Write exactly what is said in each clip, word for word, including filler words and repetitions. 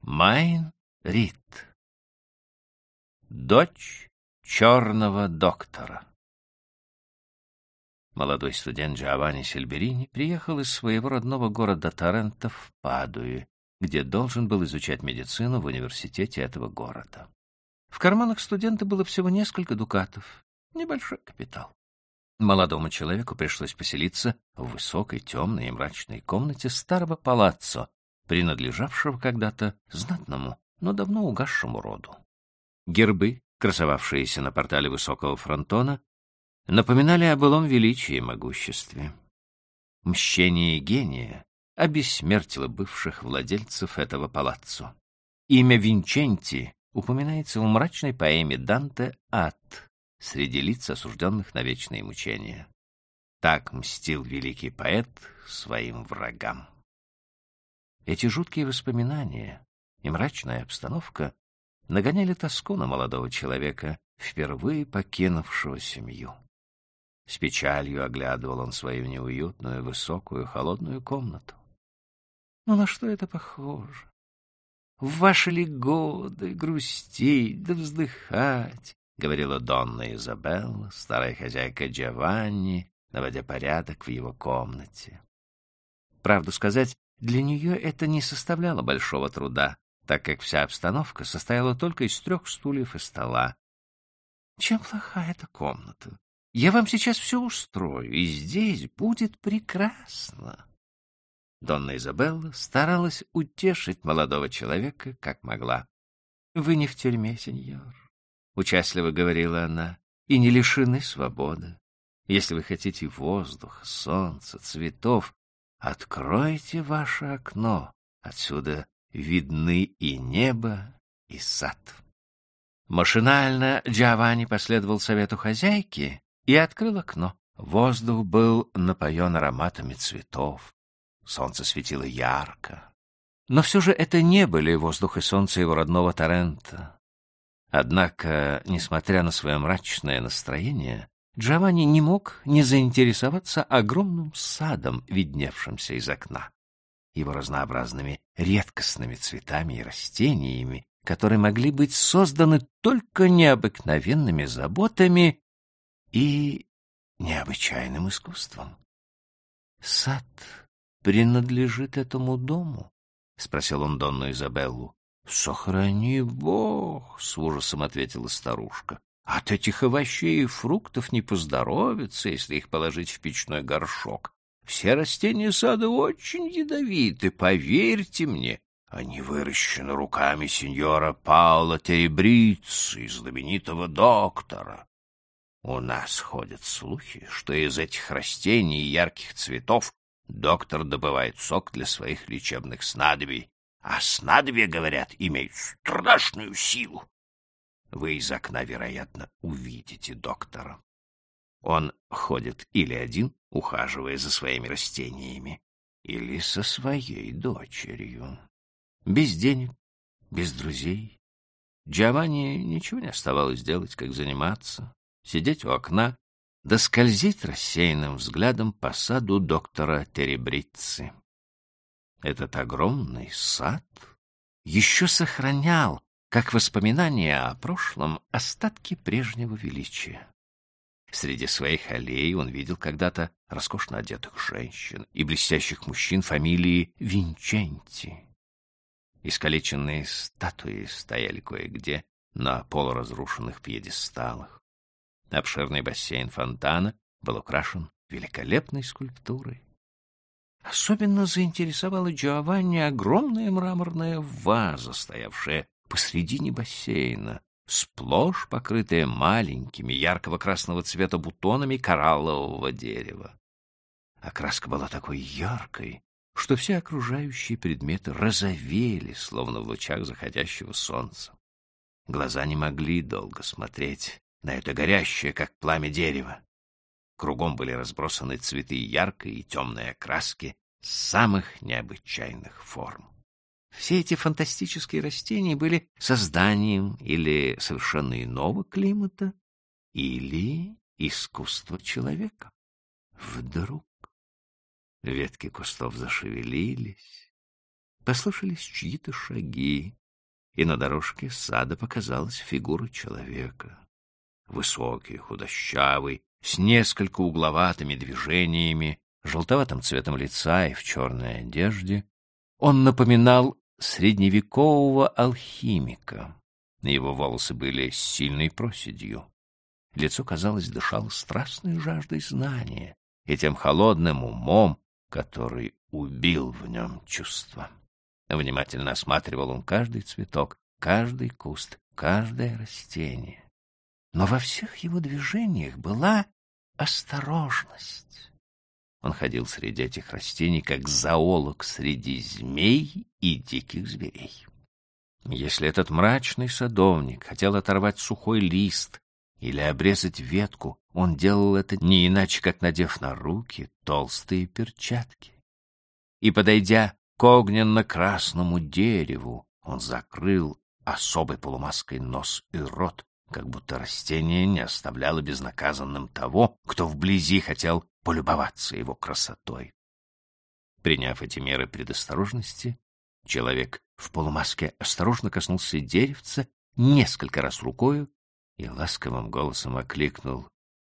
Майн Рид. Дочь черного доктора. Молодой студент Джованни Сильберини приехал из своего родного города Торренто в Падуе, где должен был изучать медицину в университете этого города. В карманах студента было всего несколько дукатов, небольшой капитал. Молодому человеку пришлось поселиться в высокой, темной и мрачной комнате старого палаццо, принадлежавшего когда-то знатному, но давно угасшему роду. Гербы, красовавшиеся на портале высокого фронтона, напоминали о былом величии и могуществе. Мщение гения обессмертило бывших владельцев этого палаццо. Имя Винченти упоминается в мрачной поэме Данте «Ад» среди лиц, осужденных на вечные мучения. Так мстил великий поэт своим врагам. Эти жуткие воспоминания и мрачная обстановка нагоняли тоску на молодого человека, впервые покинувшего семью. С печалью оглядывал он свою неуютную, высокую, холодную комнату. Ну на что это похоже? В ваши ли годы грустить да вздыхать, — говорила Донна Изабелла, старая хозяйка Джованни, наводя порядок в его комнате. Правду сказать, для нее это не составляло большого труда, так как вся обстановка состояла только из трех стульев и стола. Чем плоха эта комната? Я вам сейчас все устрою, и здесь будет прекрасно. Донна Изабелла старалась утешить молодого человека, как могла. — Вы не в тюрьме, сеньор, — участливо говорила она, — и не лишены свободы. Если вы хотите воздуха, солнца, цветов, откройте ваше окно. Отсюда видны и небо, и сад. Машинально Джованни последовал совету хозяйки и открыл окно. Воздух был напоен ароматами цветов. Солнце светило ярко. Но все же это не были воздух и солнце его родного Торренто. Однако, несмотря на свое мрачное настроение, Джованни не мог не заинтересоваться огромным садом, видневшимся из окна, его разнообразными редкостными цветами и растениями, которые могли быть созданы только необыкновенными заботами и необычайным искусством. «Сад принадлежит этому дому?» — спросил он Донну Изабеллу. «Сохрани Бог!» — с ужасом ответила старушка. «От этих овощей и фруктов не поздоровится, если их положить в печной горшок. Все растения сада очень ядовиты, поверьте мне. Они выращены руками сеньора Паоло Теребрицци, знаменитого доктора. У нас ходят слухи, что из этих растений и ярких цветов доктор добывает сок для своих лечебных снадобий, а снадобья, говорят, имеют страшную силу. Вы из окна, вероятно, увидите доктора. Он ходит или один, ухаживая за своими растениями, или со своей дочерью. Без денег, без друзей. Джованни ничего не оставалось делать, как заниматься, сидеть у окна, да скользить рассеянным взглядом по саду доктора Теребрицци. Этот огромный сад еще сохранял, как воспоминание о прошлом, остатки прежнего величия. Среди своих аллей он видел когда-то роскошно одетых женщин и блестящих мужчин фамилии Винченти. Искалеченные статуи стояли кое-где на полуразрушенных пьедесталах. Обширный бассейн фонтана был украшен великолепной скульптурой. Особенно заинтересовала Джованни огромная мраморная ваза, стоявшая посредине бассейна, сплошь покрытая маленькими яркого красного цвета бутонами кораллового дерева. Окраска была такой яркой, что все окружающие предметы розовели, словно в лучах заходящего солнца. Глаза не могли долго смотреть на это горящее, как пламя, дерево. Кругом были разбросаны цветы яркой и темной окраски самых необычайных форм. Все эти фантастические растения были созданием или совершенно иного климата, или искусства человека. Вдруг ветки кустов зашевелились, Послышались чьи-то шаги, и на дорожке сада показалась фигура человека. Высокий, худощавый, с несколько угловатыми движениями, желтоватым цветом лица и в черной одежде, он напоминал средневекового алхимика. Его волосы были с сильной проседью. Лицо, казалось, дышало страстной жаждой знания и тем холодным умом, который убил в нем чувства. Внимательно осматривал он каждый цветок, каждый куст, каждое растение. Но во всех его движениях была осторожность. Он ходил среди этих растений, как зоолог среди змей и диких зверей. Если этот мрачный садовник хотел оторвать сухой лист или обрезать ветку, он делал это не иначе, как надев на руки толстые перчатки. И, подойдя к огненно-красному дереву, он закрыл особой полумаской нос и рот, как будто растение не оставляло безнаказанным того, кто вблизи хотел полюбоваться его красотой. Приняв эти меры предосторожности, человек в полумаске осторожно коснулся деревца несколько раз рукою и ласковым голосом окликнул: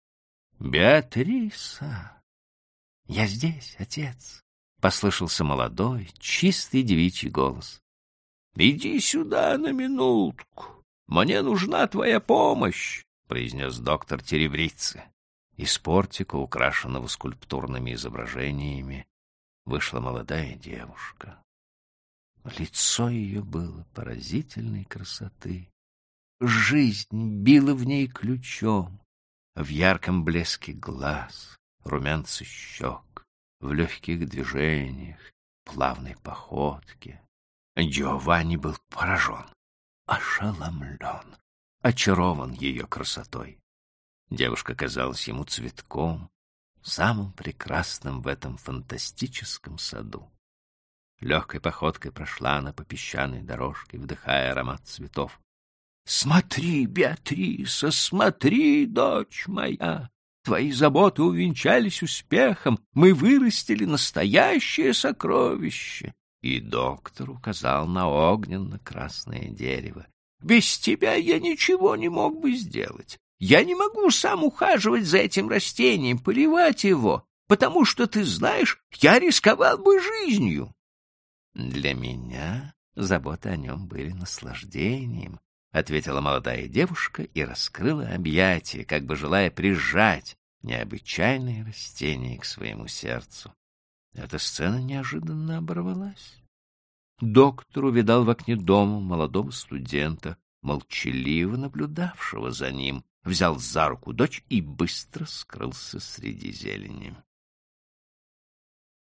«Беатриса!» «Я здесь, отец!» — послышался молодой, чистый девичий голос. «Иди сюда на минутку. Мне нужна твоя помощь», — произнес доктор Теребрицы. Из портика, украшенного скульптурными изображениями, вышла молодая девушка. Лицо ее было поразительной красоты. Жизнь била в ней ключом, в ярком блеске глаз, румянце щек, в легких движениях, плавной походке. Джованни был поражен, ошеломлен, очарован ее красотой. Девушка казалась ему цветком, самым прекрасным в этом фантастическом саду. Легкой походкой прошла она по песчаной дорожке, вдыхая аромат цветов. «Смотри, Беатриса, смотри, дочь моя! Твои заботы увенчались успехом, мы вырастили настоящее сокровище!» И доктор указал на огненно-красное дерево. «Без тебя я ничего не мог бы сделать. Я не могу сам ухаживать за этим растением, поливать его, потому что, ты знаешь, я рисковал бы жизнью». «Для меня заботы о нем были наслаждением», — ответила молодая девушка и раскрыла объятия, как бы желая прижать необычайное растение к своему сердцу. Эта сцена неожиданно оборвалась. Доктор увидал в окне дома молодого студента, молчаливо наблюдавшего за ним, взял за руку дочь и быстро скрылся среди зелени.